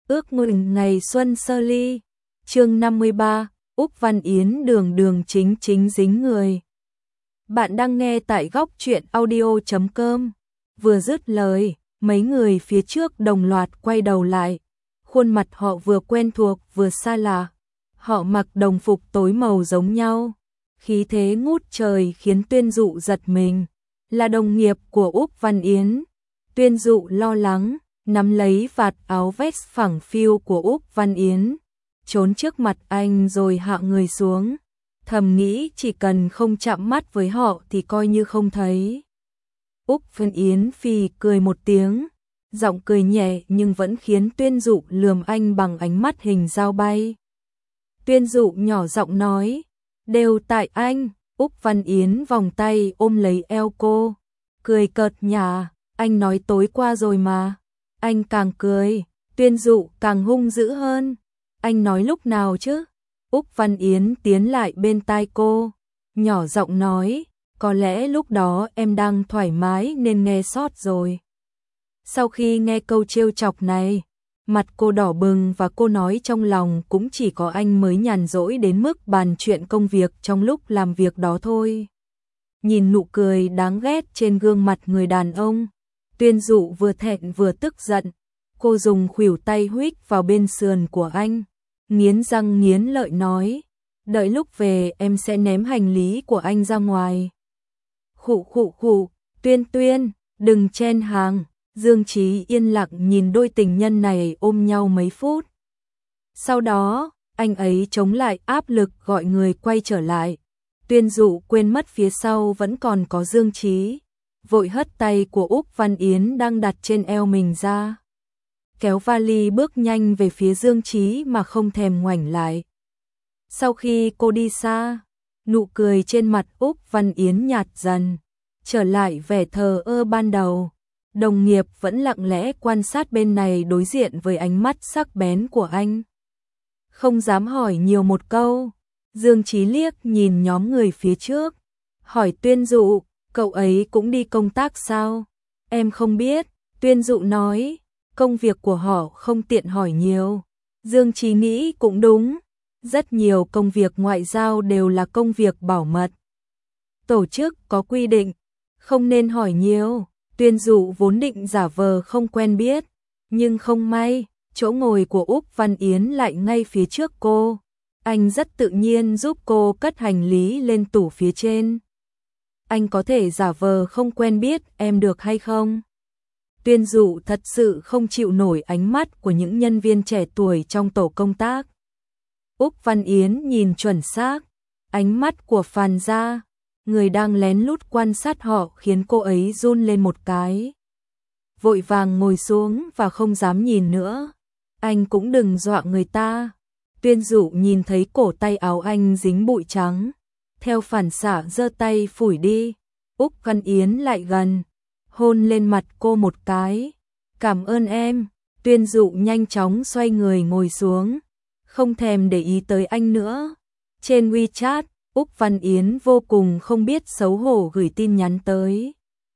Ước mừng ngày xuân sơ ly. Chương 53, Úc Văn Yến đường đường chính chính dính người. Bạn đang nghe tại góc truyện audio.com. Vừa dứt lời, mấy người phía trước đồng loạt quay đầu lại. Khuôn mặt họ vừa quen thuộc vừa xa lạ. Họ mặc đồng phục tối màu giống nhau. Khí thế ngút trời khiến Tuyên Dụ giật mình. Là đồng nghiệp của Úc Văn Yến. Tuyên Dụ lo lắng, nắm lấy vạt áo vest phẳng phiu của Úc Văn Yến, trốn trước mặt anh rồi hạ người xuống, thầm nghĩ chỉ cần không chạm mắt với họ thì coi như không thấy. Úc Văn Yến phì cười một tiếng, giọng cười nhẹ nhưng vẫn khiến Tuyên Dụ lườm anh bằng ánh mắt hình dao bay. Tuyên Dụ nhỏ giọng nói, đều tại anh. Úc Văn Yến vòng tay ôm lấy eo cô, cười cợt nhả, anh nói tối qua rồi mà. Anh càng cười, Tuyên Dụ càng hung dữ hơn. Anh nói lúc nào chứ? Úc Văn Yến tiến lại bên tai cô, nhỏ giọng nói, có lẽ lúc đó em đang thoải mái nên nghe sót rồi. Sau khi nghe câu trêu chọc này, mặt cô đỏ bừng và cô nói trong lòng cũng chỉ có anh mới nhàn rỗi đến mức bàn chuyện công việc trong lúc làm việc đó thôi. Nhìn nụ cười đáng ghét trên gương mặt người đàn ông, Tuyên Dụ vừa thẹn vừa tức giận. Cô dùng khuỷu tay huých vào bên sườn của anh, nghiến răng nghiến lợi nói, đợi lúc về em sẽ ném hành lý của anh ra ngoài. Khụ khụ khụ, Tuyên, đừng chen hàng. Dương Chí yên lặng nhìn đôi tình nhân này ôm nhau mấy phút. Sau đó, anh ấy chống lại áp lực gọi người quay trở lại. Tuyên Dụ quên mất phía sau vẫn còn có Dương Chí, vội hất tay của Úc Văn Yến đang đặt trên eo mình ra, kéo vali bước nhanh về phía Dương Chí mà không thèm ngoảnh lại. Sau khi cô đi xa, nụ cười trên mặt Úc Văn Yến nhạt dần, trở lại vẻ thờ ơ ban đầu. Đồng nghiệp vẫn lặng lẽ quan sát bên này đối diện với ánh mắt sắc bén của anh. Không dám hỏi nhiều một câu, Dương Chí liếc nhìn nhóm người phía trước, hỏi Tuyên Dụ, cậu ấy cũng đi công tác sao? Em không biết, Tuyên Dụ nói, công việc của họ không tiện hỏi nhiều. Dương Chí nghĩ cũng đúng, rất nhiều công việc ngoại giao đều là công việc bảo mật. Tổ chức có quy định, không nên hỏi nhiều. Tuyên Dụ vốn định giả vờ không quen biết, nhưng không may, chỗ ngồi của Úc Văn Yến lại ngay phía trước cô. Anh rất tự nhiên giúp cô cất hành lý lên tủ phía trên. Anh có thể giả vờ không quen biết em được hay không? Tuyên Dụ thật sự không chịu nổi ánh mắt của những nhân viên trẻ tuổi trong tổ công tác. Úc Văn Yến nhìn chuẩn xác, ánh mắt của Phàn Gia, người đang lén lút quan sát họ khiến cô ấy run lên một cái. Vội vàng ngồi xuống và không dám nhìn nữa. Anh cũng đừng dọa người ta. Tuyên Dụ nhìn thấy cổ tay áo anh dính bụi trắng, theo phản xạ giơ tay phủi đi. Úc Văn Yến lại gần, hôn lên mặt cô một cái. Cảm ơn em. Tuyên Dụ nhanh chóng xoay người ngồi xuống, không thèm để ý tới anh nữa. Trên WeChat, Úc Văn Yến vô cùng không biết xấu hổ gửi tin nhắn tới.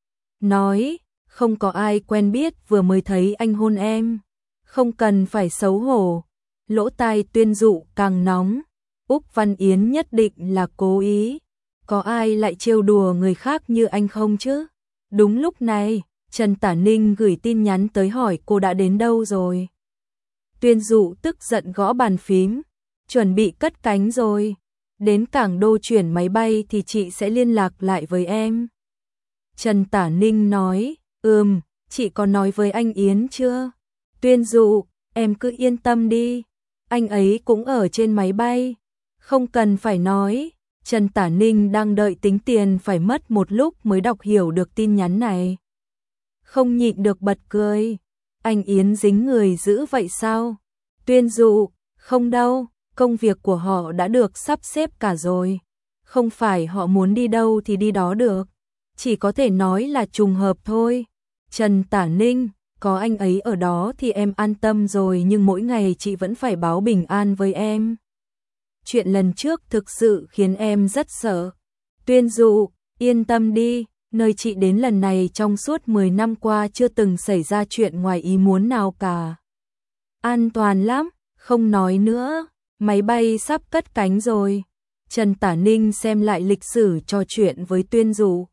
Nói, không có ai quen biết vừa mới thấy anh hôn em. Không cần phải xấu hổ. Lỗ tai Tuyên Dụ càng nóng. Úc Văn Yến nhất định là cố ý. Có ai lại trêu đùa người khác như anh không chứ? Đúng lúc này, Trần Tả Ninh gửi tin nhắn tới hỏi cô đã đến đâu rồi. Tuyên Dụ tức giận gõ bàn phím. Chuẩn bị cất cánh rồi. Đến cảng đô chuyển máy bay thì chị sẽ liên lạc lại với em. Trần Tả Ninh nói, chị có nói với anh Yến chưa? Tuyên Dụ, em cứ yên tâm đi. Anh ấy cũng ở trên máy bay. Không cần phải nói. Trần Tả Ninh đang đợi tính tiền phải mất một lúc mới đọc hiểu được tin nhắn này. Không nhịn được bật cười. Anh Yến dính người dữ vậy sao? Tuyên Dụ, không đâu. Công việc của họ đã được sắp xếp cả rồi. Không phải họ muốn đi đâu thì đi đó được. Chỉ có thể nói là trùng hợp thôi. Trần Tả Ninh, có anh ấy ở đó thì em an tâm rồi, nhưng mỗi ngày chị vẫn phải báo bình an với em. Chuyện lần trước thực sự khiến em rất sợ. Tuyên Dụ, yên tâm đi, nơi chị đến lần này trong suốt 10 năm qua chưa từng xảy ra chuyện ngoài ý muốn nào cả. An toàn lắm, không nói nữa, máy bay sắp cất cánh rồi. Trần Tả Ninh xem lại lịch sử trò chuyện với Tuyên Dụ.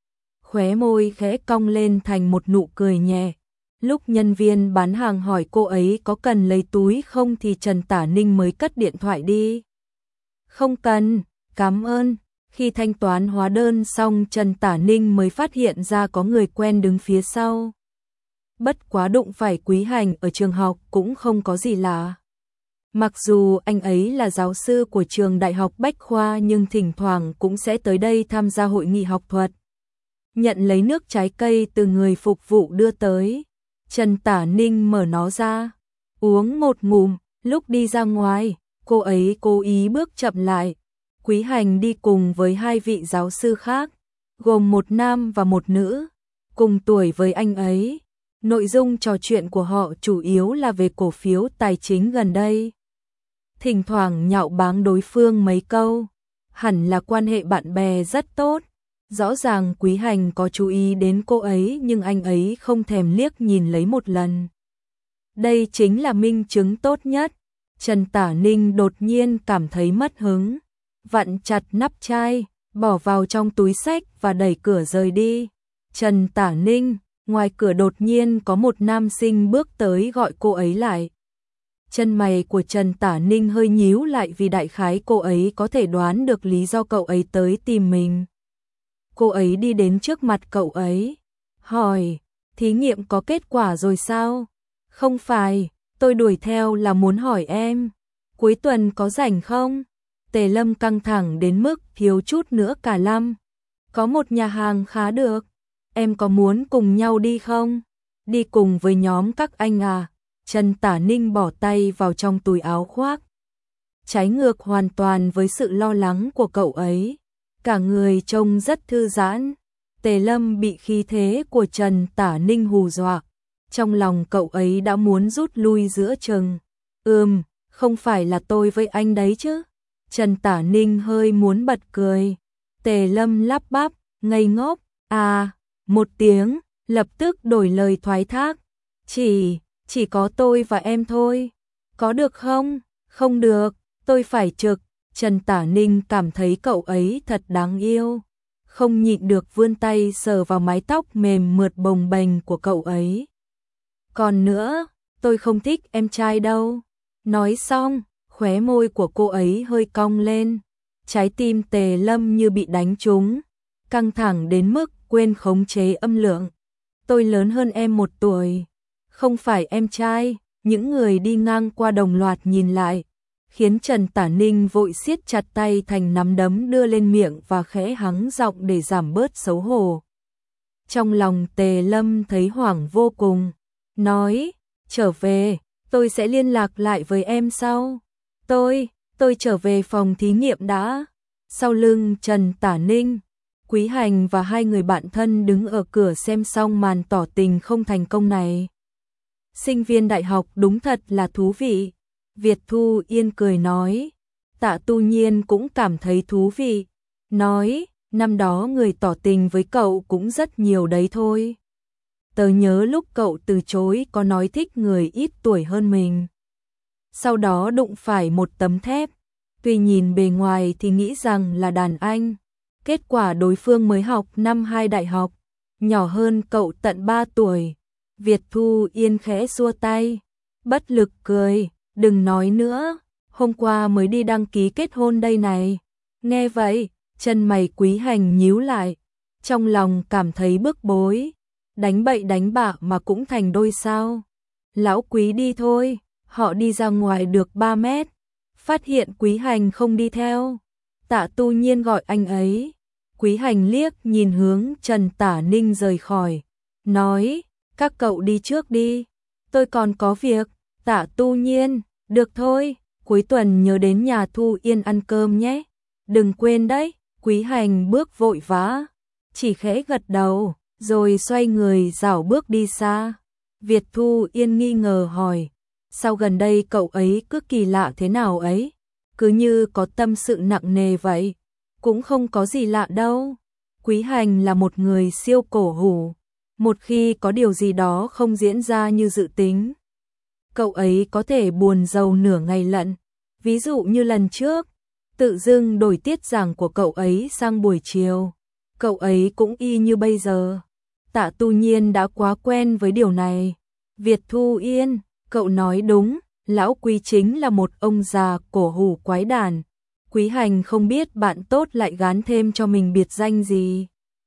Khóe môi khẽ cong lên thành một nụ cười nhẹ. Lúc nhân viên bán hàng hỏi cô ấy có cần lấy túi không thì Trần Tả Ninh mới cất điện thoại đi. Không cần, cảm ơn. Khi thanh toán hóa đơn xong Trần Tả Ninh mới phát hiện ra có người quen đứng phía sau. Bất quá đụng phải Quý Hành ở trường học cũng không có gì lạ. Mặc dù anh ấy là giáo sư của trường Đại học Bách Khoa nhưng thỉnh thoảng cũng sẽ tới đây tham gia hội nghị học thuật. Nhận lấy nước trái cây từ người phục vụ đưa tới. Trần Tả Ninh mở nó ra, uống một ngụm, lúc đi ra ngoài, cô ấy cố ý bước chậm lại. Quý Hành đi cùng với hai vị giáo sư khác, gồm một nam và một nữ, cùng tuổi với anh ấy. Nội dung trò chuyện của họ chủ yếu là về cổ phiếu tài chính gần đây. Thỉnh thoảng nhạo báng đối phương mấy câu, hẳn là quan hệ bạn bè rất tốt. Rõ ràng Quý Hành có chú ý đến cô ấy nhưng anh ấy không thèm liếc nhìn lấy một lần. Đây chính là minh chứng tốt nhất. Trần Tả Ninh đột nhiên cảm thấy mất hứng, vặn chặt nắp chai, bỏ vào trong túi xách và đẩy cửa rời đi. Trần Tả Ninh, ngoài cửa đột nhiên có một nam sinh bước tới gọi cô ấy lại. Chân mày của Trần Tả Ninh hơi nhíu lại vì đại khái cô ấy có thể đoán được lý do cậu ấy tới tìm mình. Cô ấy đi đến trước mặt cậu ấy, hỏi, thí nghiệm có kết quả rồi sao? Không phải, tôi đuổi theo là muốn hỏi em, cuối tuần có rảnh không? Tề Lâm căng thẳng đến mức thiếu chút nữa cả lăm. Có một nhà hàng khá được, em có muốn cùng nhau đi không? Đi cùng với nhóm các anh à? Trần Tả Ninh bỏ tay vào trong túi áo khoác. Trái ngược hoàn toàn với sự lo lắng của cậu ấy. Cả người trông rất thư giãn. Tề Lâm bị khí thế của Trần Tả Ninh hù dọa. Trong lòng cậu ấy đã muốn rút lui giữa chừng. Không phải là tôi với anh đấy chứ. Trần Tả Ninh hơi muốn bật cười. Tề Lâm lắp bắp, ngây ngốc. À, một tiếng, lập tức đổi lời thoái thác. Chỉ có tôi và em thôi. Có được không? Không được, tôi phải trực. Trần Tả Ninh cảm thấy cậu ấy thật đáng yêu. Không nhịn được vươn tay sờ vào mái tóc mềm mượt bồng bềnh của cậu ấy. Còn nữa, tôi không thích em trai đâu. Nói xong, khóe môi của cô ấy hơi cong lên. Trái tim Tề Lâm như bị đánh trúng, căng thẳng đến mức quên khống chế âm lượng. Tôi lớn hơn em 1 tuổi. Không phải em trai. Những người đi ngang qua đồng loạt nhìn lại, khiến Trần Tả Ninh vội siết chặt tay thành nắm đấm đưa lên miệng và khẽ hắng giọng để giảm bớt xấu hổ. Trong lòng Tề Lâm thấy hoảng vô cùng, nói, trở về, tôi sẽ liên lạc lại với em sau. Tôi trở về phòng thí nghiệm đã. Sau lưng Trần Tả Ninh, Quý Hành và hai người bạn thân đứng ở cửa xem xong màn tỏ tình không thành công này. Sinh viên đại học đúng thật là thú vị. Việt Thu Yên cười nói. Tạ Tu Nhiên cũng cảm thấy thú vị. Nói, năm đó người tỏ tình với cậu cũng rất nhiều đấy thôi. Tớ nhớ lúc cậu từ chối có nói thích người ít tuổi hơn mình. Sau đó đụng phải một tấm thép. Tuy nhìn bề ngoài thì nghĩ rằng là đàn anh. Kết quả đối phương mới học năm 2 đại học. Nhỏ hơn cậu tận 3 tuổi. Việt Thu Yên khẽ xua tay. Bất lực cười. Đừng nói nữa. Hôm qua mới đi đăng ký kết hôn đây này. Nghe vậy, chân mày Quý Hành nhíu lại. Trong lòng cảm thấy bức bối. Đánh bậy đánh bạ mà cũng thành đôi sao. Lão Quý đi thôi. Họ đi ra ngoài được 3 mét. Phát hiện Quý Hành không đi theo. Tạ Tu Nhiên gọi anh ấy. Quý Hành liếc nhìn hướng Trần Tả Ninh rời khỏi. Nói, các cậu đi trước đi. Tôi còn có việc. Tạ Tu Nhiên, được thôi. Cuối tuần nhớ đến nhà Thu Yên ăn cơm nhé. Đừng quên đấy. Quý Hành bước vội vã. Chỉ khẽ gật đầu, rồi xoay người rảo bước đi xa. Việt Thu Yên nghi ngờ hỏi. Sao gần đây cậu ấy cứ kỳ lạ thế nào ấy? Cứ như có tâm sự nặng nề vậy. Cũng không có gì lạ đâu. Quý Hành là một người siêu cổ hủ. Một khi có điều gì đó không diễn ra như dự tính, cậu ấy có thể buồn rầu nửa ngày lận. Ví dụ như lần trước, tự dưng đổi tiết giảng của cậu ấy sang buổi chiều. Cậu ấy cũng y như bây giờ. Tạ Tu Nhiên đã quá quen với điều này. Việt Thu Yên, cậu nói đúng, lão Quý chính là một ông già cổ hủ quái đản. Quý Hành không biết bạn tốt lại gán thêm cho mình biệt danh gì.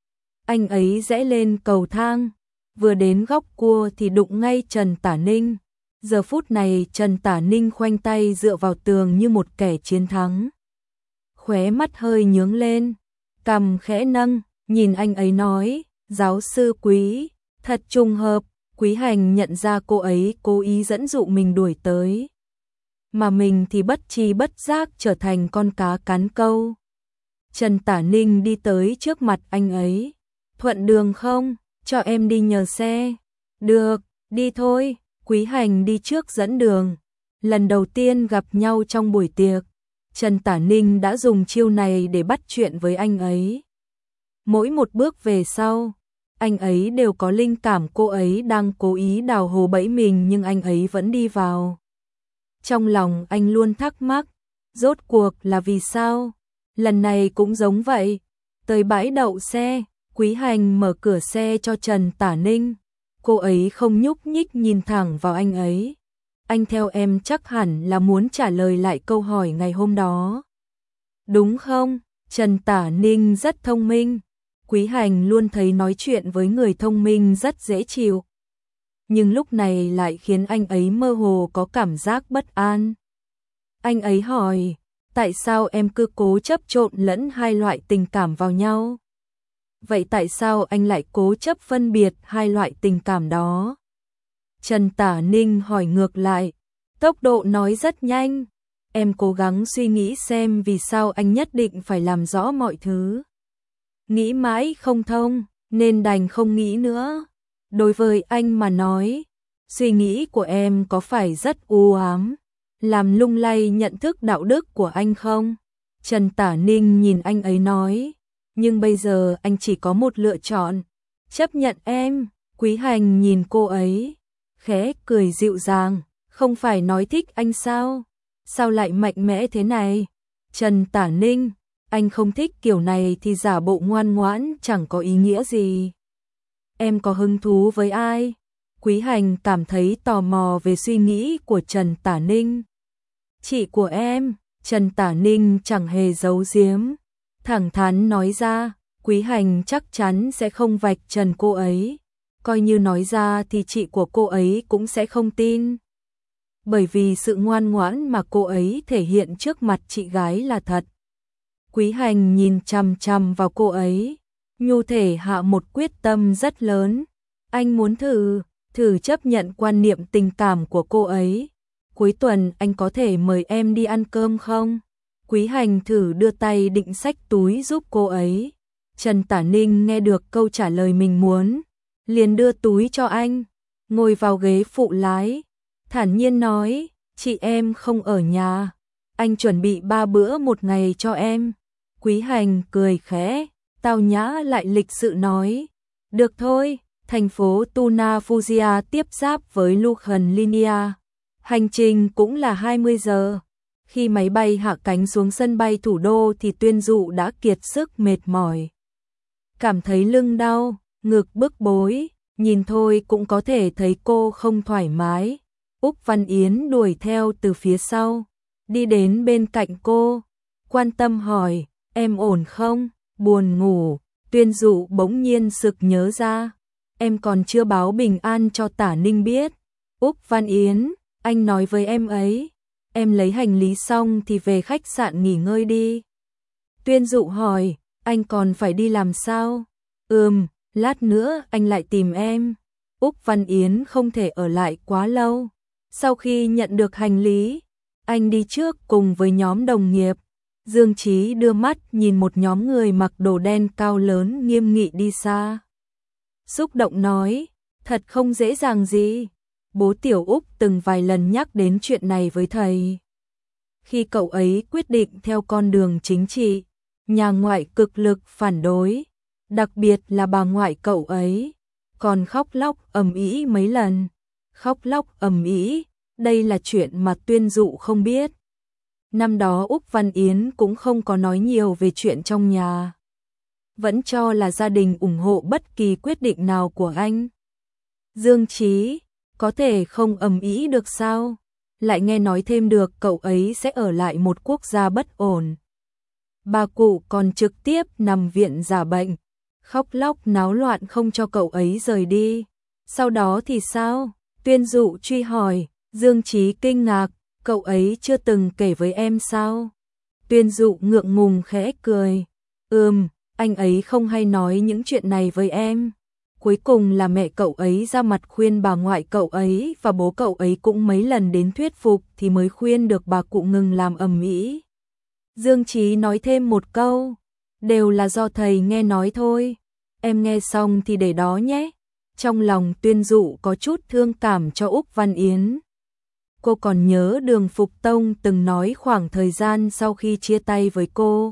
Anh ấy rẽ lên cầu thang, vừa đến góc cua thì đụng ngay Trần Tả Ninh. Giờ phút này Trần Tả Ninh khoanh tay dựa vào tường như một kẻ chiến thắng. Khóe mắt hơi nhướng lên, cằm khẽ nâng, nhìn anh ấy nói, giáo sư Quý, thật trùng hợp, Quý Hành nhận ra cô ấy cố ý dẫn dụ mình đuổi tới. Mà mình thì bất tri bất giác trở thành con cá cắn câu. Trần Tả Ninh đi tới trước mặt anh ấy. Thuận đường không? Cho em đi nhờ xe. Được, đi thôi. Quý Hành đi trước dẫn đường. Lần đầu tiên gặp nhau trong buổi tiệc, Trần Tả Ninh đã dùng chiêu này để bắt chuyện với anh ấy. Mỗi một bước về sau, anh ấy đều có linh cảm cô ấy đang cố ý đào hố bẫy mình nhưng anh ấy vẫn đi vào. Trong lòng anh luôn thắc mắc, rốt cuộc là vì sao? Lần này cũng giống vậy. Tới bãi đậu xe, Quý Hành mở cửa xe cho Trần Tả Ninh. Cô ấy không nhúc nhích nhìn thẳng vào anh ấy. Anh theo em chắc hẳn là muốn trả lời lại câu hỏi ngày hôm đó. Đúng không? Trần Tả Ninh rất thông minh. Quý Hành luôn thấy nói chuyện với người thông minh rất dễ chịu. Nhưng lúc này lại khiến anh ấy mơ hồ có cảm giác bất an. Anh ấy hỏi, tại sao em cứ cố chấp trộn lẫn hai loại tình cảm vào nhau? Vậy tại sao anh lại cố chấp phân biệt hai loại tình cảm đó? Trần Tả Ninh hỏi ngược lại, tốc độ nói rất nhanh. Em cố gắng suy nghĩ xem vì sao anh nhất định phải làm rõ mọi thứ. Nghĩ mãi không thông, nên đành không nghĩ nữa. Đối với anh mà nói, suy nghĩ của em có phải rất u ám, làm lung lay nhận thức đạo đức của anh không? Trần Tả Ninh nhìn anh ấy nói, nhưng bây giờ anh chỉ có một lựa chọn, chấp nhận em. Quý Hành nhìn cô ấy, khẽ cười dịu dàng, không phải nói thích anh sao? Sao lại mạnh mẽ thế này? Trần Tả Ninh, anh không thích kiểu này thì giả bộ ngoan ngoãn chẳng có ý nghĩa gì. Em có hứng thú với ai? Quý Hành cảm thấy tò mò về suy nghĩ của Trần Tả Ninh. Chị của em. Trần Tả Ninh chẳng hề giấu giếm, thẳng thắn nói ra. Quý Hành chắc chắn sẽ không vạch trần cô ấy. Coi như nói ra thì chị của cô ấy cũng sẽ không tin. Bởi vì sự ngoan ngoãn mà cô ấy thể hiện trước mặt chị gái là thật. Quý Hành nhìn chằm chằm vào cô ấy, nhu thể hạ một quyết tâm rất lớn. Anh muốn thử chấp nhận quan niệm tình cảm của cô ấy. Cuối tuần anh có thể mời em đi ăn cơm không? Quý Hành thử đưa tay định xách túi giúp cô ấy. Trần Tả Ninh nghe được câu trả lời mình muốn, liền đưa túi cho anh, ngồi vào ghế phụ lái, thản nhiên nói, chị em không ở nhà, anh chuẩn bị 3 bữa một ngày cho em. Quý Hành cười khẽ, tao nhã lại lịch sự nói, được thôi. Thành phố Tuna Fujia tiếp giáp với Lucan Linia. Hành trình cũng là 20 giờ. Khi máy bay hạ cánh xuống sân bay thủ đô thì Tuyên Dụ đã kiệt sức mệt mỏi. Cảm thấy lưng đau, ngực bức bối, nhìn thôi cũng có thể thấy cô không thoải mái. Úc Văn Yến đuổi theo từ phía sau, đi đến bên cạnh cô, quan tâm hỏi, em ổn không, buồn ngủ? Tuyên Dụ bỗng nhiên sực nhớ ra, em còn chưa báo bình an cho Tả Ninh biết. Úc Văn Yến, anh nói với em ấy, em lấy hành lý xong thì về khách sạn nghỉ ngơi đi. Tuyên Dụ hỏi, anh còn phải đi làm sao? Lát nữa anh lại tìm em. Úc Văn Yến không thể ở lại quá lâu. Sau khi nhận được hành lý, anh đi trước cùng với nhóm đồng nghiệp. Dương Chí đưa mắt nhìn một nhóm người mặc đồ đen cao lớn nghiêm nghị đi xa. Xúc động nói, thật không dễ dàng gì. Bố Tiểu Úc từng vài lần nhắc đến chuyện này với thầy. Khi cậu ấy quyết định theo con đường chính trị, nhà ngoại cực lực phản đối, đặc biệt là bà ngoại cậu ấy, còn khóc lóc ầm ĩ mấy lần. Khóc lóc ầm ĩ, Đây là chuyện mà Tuyên Dụ không biết. Năm đó Úc Văn Yến cũng không có nói nhiều về chuyện trong nhà. Vẫn cho là gia đình ủng hộ bất kỳ quyết định nào của anh. Dương Chí, có thể không ầm ĩ được sao? Lại nghe nói thêm được cậu ấy sẽ ở lại một quốc gia bất ổn. Bà cụ còn trực tiếp nằm viện giả bệnh, khóc lóc náo loạn không cho cậu ấy rời đi. Sau đó thì sao? Tuyên Dụ truy hỏi. Dương Chí kinh ngạc, cậu ấy chưa từng kể với em sao? Tuyên Dụ ngượng ngùng khẽ cười. Anh ấy không hay nói những chuyện này với em. Cuối cùng là mẹ cậu ấy ra mặt khuyên bà ngoại cậu ấy và bố cậu ấy cũng mấy lần đến thuyết phục thì mới khuyên được bà cụ ngừng làm ầm ĩ. Dương Chí nói thêm một câu, đều là do thầy nghe nói thôi. Em nghe xong thì để đó nhé. Trong lòng Tuyên Dụ có chút thương cảm cho Úc Văn Yến. Cô còn nhớ Đường Phục Tông từng nói khoảng thời gian sau khi chia tay với cô.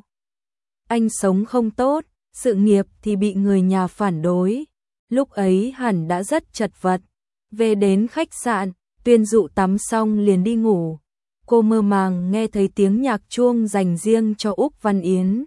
Anh sống không tốt, sự nghiệp thì bị người nhà phản đối. Lúc ấy hẳn đã rất chật vật. Về đến khách sạn, Tuyên Dụ tắm xong liền đi ngủ. Cô mơ màng nghe thấy tiếng nhạc chuông dành riêng cho Úc Văn Yến.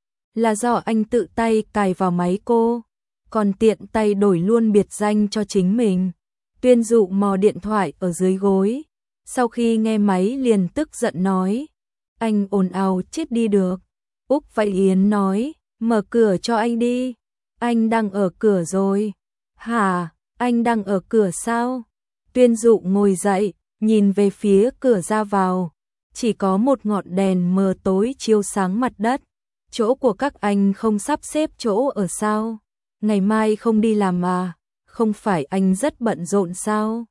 Là do anh tự tay cài vào máy cô, còn tiện tay đổi luôn biệt danh cho chính mình. Tuyên Dụ mò điện thoại ở dưới gối. Sau khi nghe máy liền tức giận nói. Anh ồn ào chết đi được. Úc Văn Yến nói, mở cửa cho anh đi. Anh đang ở cửa rồi. Hả, anh đang ở cửa sao? Tuyên Dụ ngồi dậy, nhìn về phía cửa ra vào. Chỉ có một ngọn đèn mờ tối chiếu sáng mặt đất. Chỗ của các anh không sắp xếp chỗ ở sao? Ngày mai không đi làm à? Không phải anh rất bận rộn sao?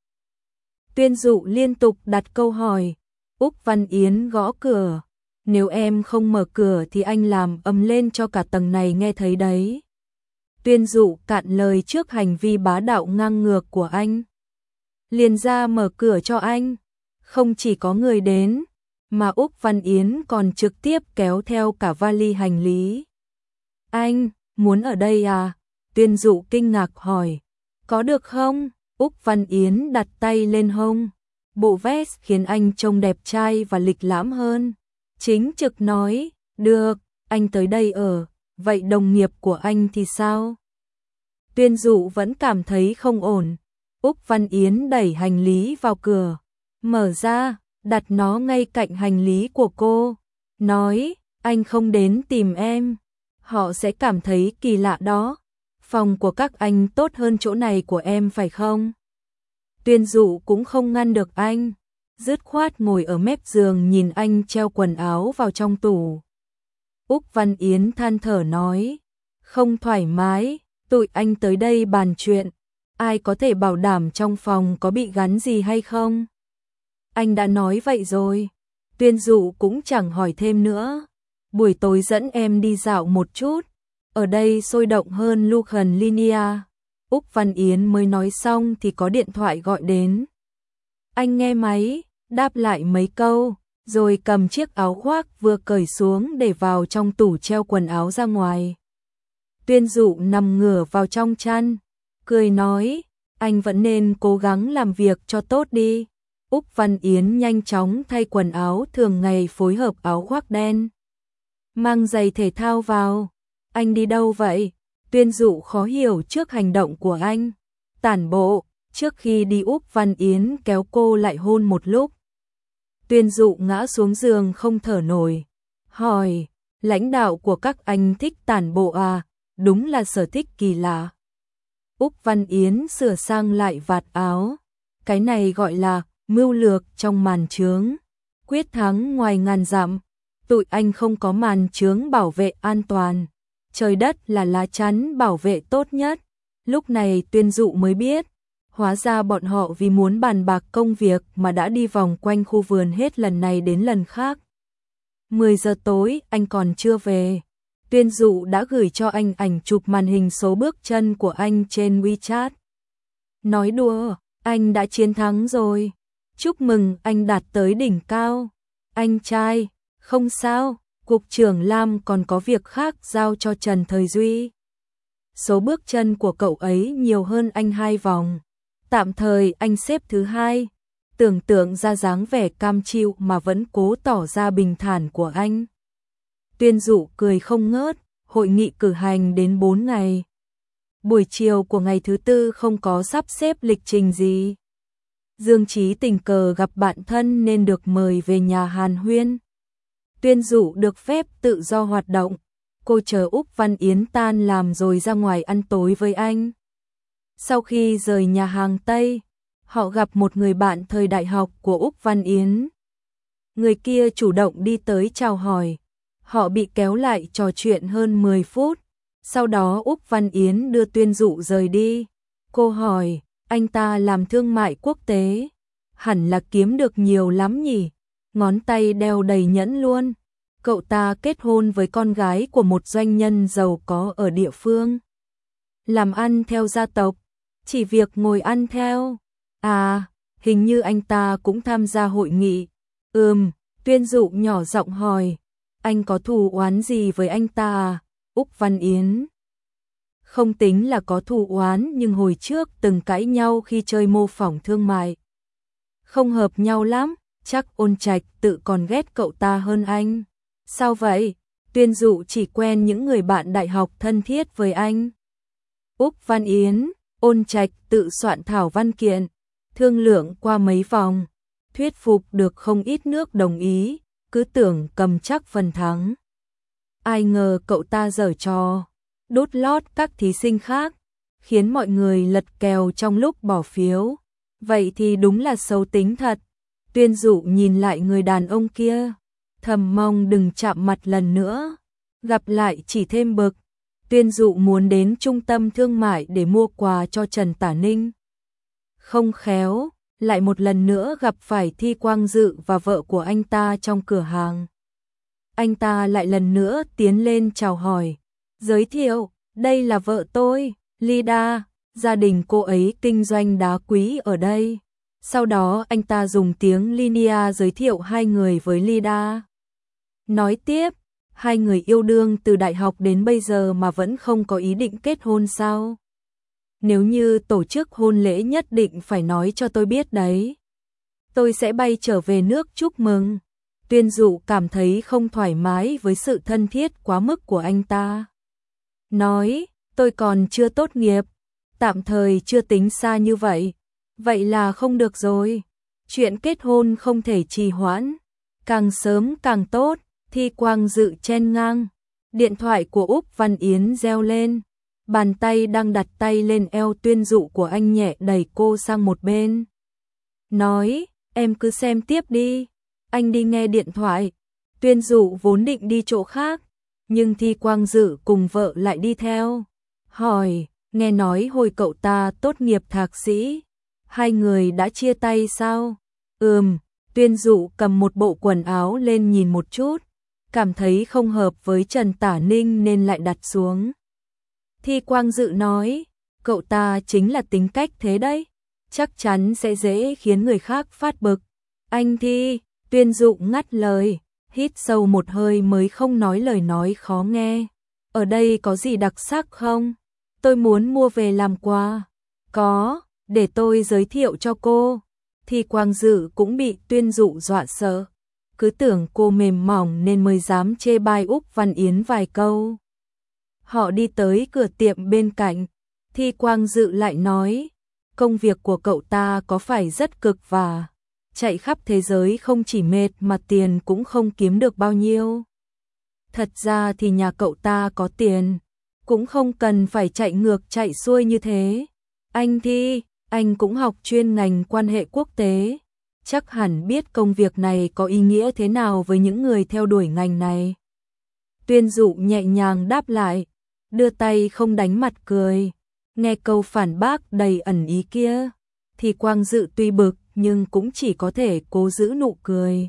Tuyên Dụ liên tục đặt câu hỏi. Úc Văn Yến gõ cửa. Nếu em không mở cửa thì anh làm ầm lên cho cả tầng này nghe thấy đấy. Tuyên Dụ cạn lời trước hành vi bá đạo ngang ngược của anh. Liền ra mở cửa cho anh. Không chỉ có người đến, mà Úc Văn Yến còn trực tiếp kéo theo cả vali hành lý. Anh, muốn ở đây à? Tuyên Dụ kinh ngạc hỏi. Có được không? Úc Văn Yến đặt tay lên hông. Bộ vest khiến anh trông đẹp trai và lịch lãm hơn. Chính trực nói, được, anh tới đây ở, vậy đồng nghiệp của anh thì sao? Tuyên Dụ vẫn cảm thấy không ổn. Úc Văn Yến đẩy hành lý vào cửa, mở ra, đặt nó ngay cạnh hành lý của cô. Nói, anh không đến tìm em, họ sẽ cảm thấy kỳ lạ đó. Phòng của các anh tốt hơn chỗ này của em phải không? Tuyên Dụ cũng không ngăn được anh. Dứt khoát ngồi ở mép giường nhìn anh treo quần áo vào trong tủ. Úc Văn Yến than thở nói, không thoải mái, tụi anh tới đây bàn chuyện, ai có thể bảo đảm trong phòng có bị gắn gì hay không? Anh đã nói vậy rồi. Tuyên Dụ cũng chẳng hỏi thêm nữa. Buổi tối dẫn em đi dạo một chút, ở đây sôi động hơn Lucan Linia. Úc Văn Yến mới nói xong thì có điện thoại gọi đến. Anh nghe máy, đáp lại mấy câu, rồi cầm chiếc áo khoác vừa cởi xuống để vào trong tủ treo quần áo ra ngoài. Tuyên Dụ nằm ngửa vào trong chăn, cười nói, anh vẫn nên cố gắng làm việc cho tốt đi. Úc Văn Yến nhanh chóng thay quần áo thường ngày phối hợp áo khoác đen. Mang giày thể thao vào. Anh đi đâu vậy? Tuyên Dụ khó hiểu trước hành động của anh. Tản bộ. Trước khi đi Úc Văn Yến kéo cô lại hôn một lúc. Tuyên Dụ ngã xuống giường không thở nổi. Hỏi, lãnh đạo của các anh thích tản bộ à? Đúng là sở thích kỳ lạ. Úc Văn Yến sửa sang lại vạt áo. Cái này gọi là mưu lược trong màn chướng. Quyết thắng ngoài ngàn dặm. Tụi anh không có màn chướng bảo vệ an toàn. Trời đất là lá chắn bảo vệ tốt nhất. Lúc này Tuyên Dụ mới biết. Hóa ra bọn họ vì muốn bàn bạc công việc mà đã đi vòng quanh khu vườn hết lần này đến lần khác. 10 giờ tối anh còn chưa về. Tuyên Dụ đã gửi cho anh ảnh chụp màn hình số bước chân của anh trên WeChat. Nói đùa, anh đã chiến thắng rồi. Chúc mừng anh đạt tới đỉnh cao. Anh trai, không sao, Cục trưởng Lam còn có việc khác giao cho Trần Thời Duy. Số bước chân của cậu ấy nhiều hơn anh 2 vòng. Tạm thời anh xếp thứ 2. tưởng tượng ra dáng vẻ cam chịu mà vẫn cố tỏ ra bình thản của anh. Tuyên Dụ cười không ngớt, hội nghị cử hành đến 4 ngày. Buổi chiều của ngày thứ tư không có sắp xếp lịch trình gì. Dương Chí tình cờ gặp bạn thân nên được mời về nhà hàn huyên. Tuyên Dụ được phép tự do hoạt động, cô chờ Úc Văn Yến tan làm rồi ra ngoài ăn tối với anh. Sau khi rời nhà hàng Tây, họ gặp một người bạn thời đại học của Úc Văn Yến. Người kia chủ động đi tới chào hỏi, họ bị kéo lại trò chuyện hơn 10 phút. Sau đó Úc Văn Yến đưa Tuyên Dụ rời đi. Cô hỏi, anh ta làm thương mại quốc tế, hẳn là kiếm được nhiều lắm nhỉ? Ngón tay đeo đầy nhẫn luôn. Cậu ta kết hôn với con gái của một doanh nhân giàu có ở địa phương. Làm ăn theo gia tộc, chỉ việc ngồi ăn theo. À, hình như anh ta cũng tham gia hội nghị. Tuyên Dụ nhỏ giọng hỏi, anh có thù oán gì với anh ta à? Úc Văn Yến không tính là có thù oán, nhưng hồi trước từng cãi nhau khi chơi mô phỏng thương mại. Không hợp nhau lắm, chắc Ôn Trạch tự còn ghét cậu ta hơn anh. Sao vậy? Tuyên Dụ chỉ quen những người bạn đại học thân thiết với anh. Úc Văn Yến, Ôn Trạch tự soạn thảo văn kiện, thương lượng qua mấy vòng, thuyết phục được không ít nước đồng ý, cứ tưởng cầm chắc phần thắng. Ai ngờ cậu ta giở trò, đốt lót các thí sinh khác, khiến mọi người lật kèo trong lúc bỏ phiếu. Vậy thì đúng là xấu tính thật. Tuyên Dụ nhìn lại người đàn ông kia, thầm mong đừng chạm mặt lần nữa. Gặp lại chỉ thêm bực. Tuyên Dụ muốn đến trung tâm thương mại để mua quà cho Trần Tả Ninh. Không khéo, lại một lần nữa gặp phải Thi Quang Dự và vợ của anh ta trong cửa hàng. Anh ta lại lần nữa tiến lên chào hỏi, giới thiệu, đây là vợ tôi, Lida, gia đình cô ấy kinh doanh đá quý ở đây. Sau đó anh ta dùng tiếng Linia giới thiệu hai người với Lida. Nói tiếp, hai người yêu đương từ đại học đến bây giờ mà vẫn không có ý định kết hôn sao? Nếu như tổ chức hôn lễ nhất định phải nói cho tôi biết đấy. Tôi sẽ bay trở về nước chúc mừng. Tuyên Dụ cảm thấy không thoải mái với sự thân thiết quá mức của anh ta. Nói, tôi còn chưa tốt nghiệp, tạm thời chưa tính xa như vậy. Vậy là không được rồi. Chuyện kết hôn không thể trì hoãn, càng sớm càng tốt. Thi Quang Dự chen ngang. Điện thoại của Úc Văn Yến reo lên. Bàn tay đang đặt tay lên eo Tuyên Dụ của anh nhẹ đẩy cô sang một bên. Nói, em cứ xem tiếp đi, anh đi nghe điện thoại. Tuyên Dụ vốn định đi chỗ khác, nhưng Thi Quang Dự cùng vợ lại đi theo. Hỏi, nghe nói hồi cậu ta tốt nghiệp thạc sĩ, hai người đã chia tay sao? Tuyên Dụ cầm một bộ quần áo lên nhìn một chút, cảm thấy không hợp với Trần Tả Ninh nên lại đặt xuống. Thi Quang Dự nói, cậu ta chính là tính cách thế đấy, chắc chắn sẽ dễ khiến người khác phát bực. Anh Thi, Tuyên Dụ ngắt lời, hít sâu một hơi mới không nói lời nói khó nghe. Ở đây có gì đặc sắc không? Tôi muốn mua về làm quà. Có, để tôi giới thiệu cho cô. Thi Quang Dự cũng bị Tuyên Dụ dọa sợ, cứ tưởng cô mềm mỏng nên mới dám chê bai Úc Văn Yến vài câu. Họ đi tới cửa tiệm bên cạnh, Thi Quang Dự lại nói, công việc của cậu ta có phải rất cực và chạy khắp thế giới không chỉ mệt mà tiền cũng không kiếm được bao nhiêu. Thật ra thì nhà cậu ta có tiền, cũng không cần phải chạy ngược chạy xuôi như thế. Anh Thi, anh cũng học chuyên ngành quan hệ quốc tế, chắc hẳn biết công việc này có ý nghĩa thế nào với những người theo đuổi ngành này. Tuyên Dụ nhẹ nhàng đáp lại, đưa tay không đánh mặt cười. Nghe câu phản bác đầy ẩn ý kia, thì Quang Dự tuy bực nhưng cũng chỉ có thể cố giữ nụ cười.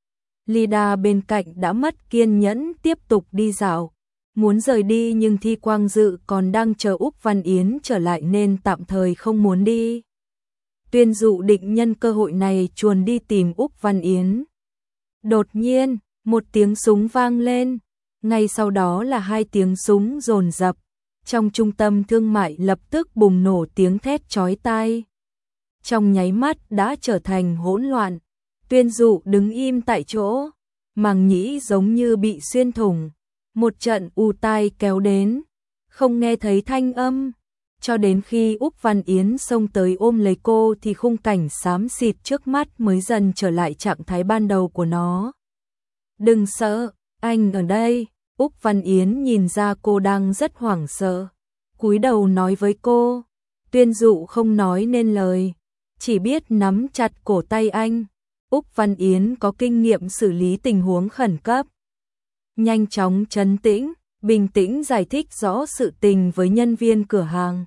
Lida bên cạnh đã mất kiên nhẫn tiếp tục đi dạo, muốn rời đi nhưng Thi Quang Dự còn đang chờ Úc Văn Yến trở lại nên tạm thời không muốn đi. Tuyên Dụ định nhân cơ hội này chuồn đi tìm Úc Văn Yến. Đột nhiên, một tiếng súng vang lên, ngay sau đó là hai tiếng súng dồn dập. Trong trung tâm thương mại lập tức bùng nổ tiếng thét chói tai. trong nháy mắt đã trở thành hỗn loạn. Tuyên Dụ đứng im tại chỗ, màng nhĩ giống như bị xuyên thủng, một trận u tai kéo đến, không nghe thấy thanh âm. Cho đến khi Úc Văn Yến xông tới ôm lấy cô thì khung cảnh xám xịt trước mắt mới dần trở lại trạng thái ban đầu của nó. Đừng sợ, anh ở đây. Úc Văn Yến nhìn ra cô đang rất hoảng sợ, cúi đầu nói với cô. Tuyên Dụ không nói nên lời, chỉ biết nắm chặt cổ tay anh. Úc Văn Yến có kinh nghiệm xử lý tình huống khẩn cấp, nhanh chóng trấn tĩnh, bình tĩnh giải thích rõ sự tình với nhân viên cửa hàng.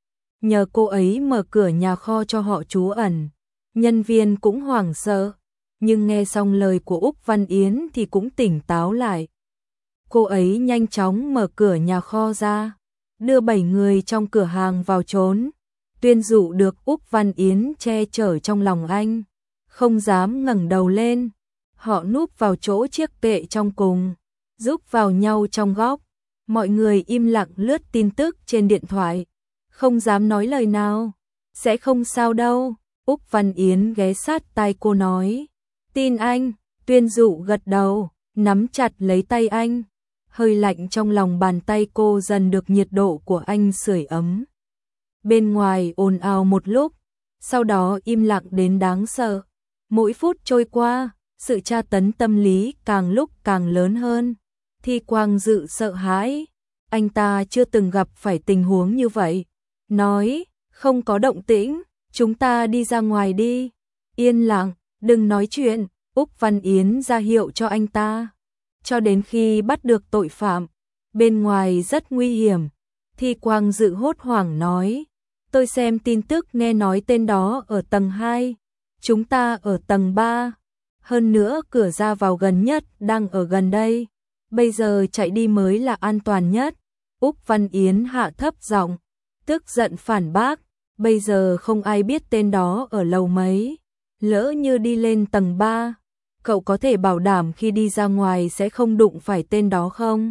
Nhờ cô ấy mở cửa nhà kho cho họ trú ẩn, nhân viên cũng hoảng sợ, nhưng nghe xong lời của Úc Văn Yến thì cũng tỉnh táo lại. Cô ấy nhanh chóng mở cửa nhà kho ra, đưa 7 người trong cửa hàng vào trốn. Tuyên Dụ được Úc Văn Yến che chở trong lòng anh, không dám ngẩng đầu lên. Họ núp vào chỗ chiếc kệ trong cùng, giúp vào nhau trong góc. Mọi người im lặng lướt tin tức trên điện thoại, không dám nói lời nào. Sẽ không sao đâu, Úc Văn Yến ghé sát tai cô nói. Tin anh. Tuyên Dụ gật đầu, nắm chặt lấy tay anh. Hơi lạnh trong lòng bàn tay cô dần được nhiệt độ của anh sưởi ấm. Bên ngoài ồn ào một lúc, sau đó im lặng đến đáng sợ. Mỗi phút trôi qua, sự tra tấn tâm lý càng lúc càng lớn hơn. Thi Quang Dự sợ hãi, anh ta chưa từng gặp phải tình huống như vậy. Nói, không có động tĩnh, chúng ta đi ra ngoài đi. Yên lặng, đừng nói chuyện. Úc Văn Yến ra hiệu cho anh ta. Cho đến khi bắt được tội phạm, bên ngoài rất nguy hiểm. Thi Quang Dự hốt hoảng nói, tôi xem tin tức nghe nói tên đó ở tầng 2, chúng ta ở tầng 3. Hơn nữa cửa ra vào gần nhất đang ở gần đây, bây giờ chạy đi mới là an toàn nhất. Úc Văn Yến hạ thấp giọng, tức giận phản bác, bây giờ không ai biết tên đó ở lầu mấy, lỡ như đi lên tầng 3, cậu có thể bảo đảm khi đi ra ngoài sẽ không đụng phải tên đó không?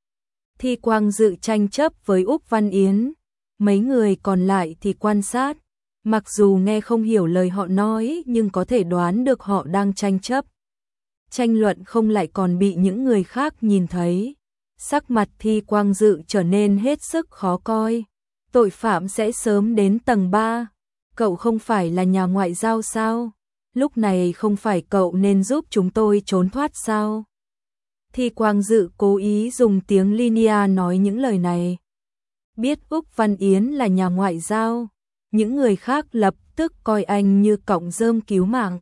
Thi Quang Dự tranh chấp với Úc Văn Yến, mấy người còn lại thì quan sát, mặc dù nghe không hiểu lời họ nói nhưng có thể đoán được họ đang tranh chấp. Tranh luận không lại còn bị những người khác nhìn thấy. Sắc mặt Thi Quang Dự trở nên hết sức khó coi. Tội phạm sẽ sớm đến tầng 3. Cậu không phải là nhà ngoại giao sao? Lúc này không phải cậu nên giúp chúng tôi trốn thoát sao? Thi Quang Dự cố ý dùng tiếng Linia nói những lời này. Biết Úc Văn Yến là nhà ngoại giao, những người khác lập tức coi anh như cọng rơm cứu mạng.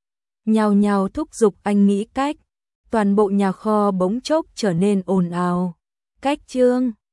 Nhao nhao thúc giục anh nghĩ cách. Toàn bộ nhà kho bỗng chốc trở nên ồn ào. Cách chương